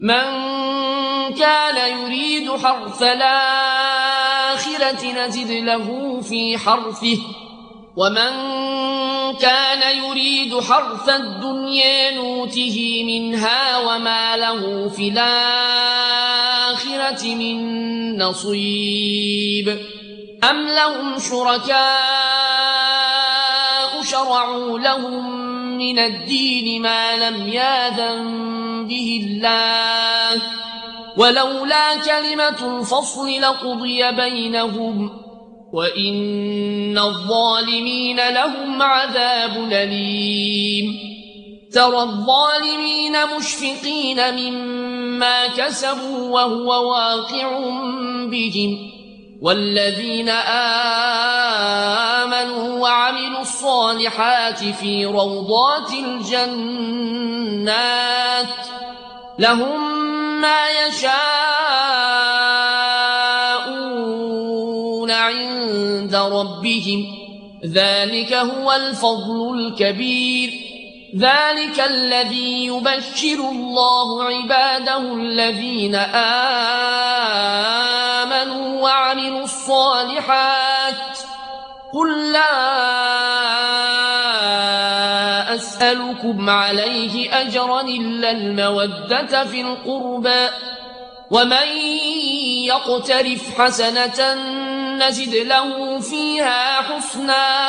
من كان يريد حرث الآخرة نزد له في حرثه ومن كان يريد حرث الدنيا نوته منها وما له في الآخرة من نصيب أم لهم شركاء شرعوا لهم من الدين ما لم يأذن به الله ولولا كلمة الفصل لقضي بينهم وإن الظالمين لهم عذاب أليم ترى الظالمين مشفقين مما كسبوا وهو واقع بهم والذين آمنوا وعملوا الصالحات في روضات الجنات لهم ما يشاءون عند ربهم ذلك هو الفضل الكبير ذلك الذي يبشر الله عباده الذين آمنوا وعملوا الصالحات قل لا أسألكم عليه أجرا إلا المودة في القربى ومن يقترف حسنة نزد له فيها حسنا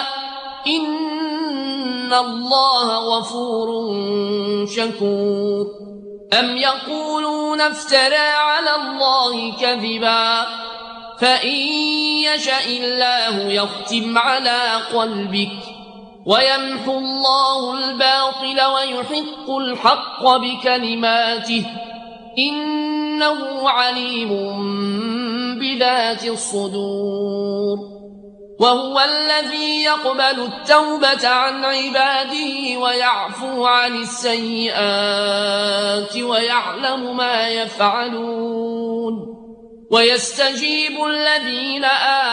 إن الله غفور شكور أم يقولون افترى على الله كذبا فإن يشأ الله يختم على قلبك ويمحو الله الباطل ويحق الحق بكلماته إنه عليم بذات الصدور وهو الذي يقبل التوبة عن عباده ويعفو عن السيئات ويعلم ما يفعلون ويستجيب الذين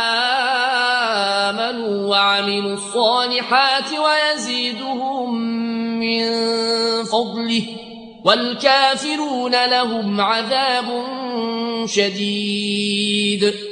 آمنوا وعملوا الصالحات ويزيدهم من فضله والكافرون لهم عذاب شديد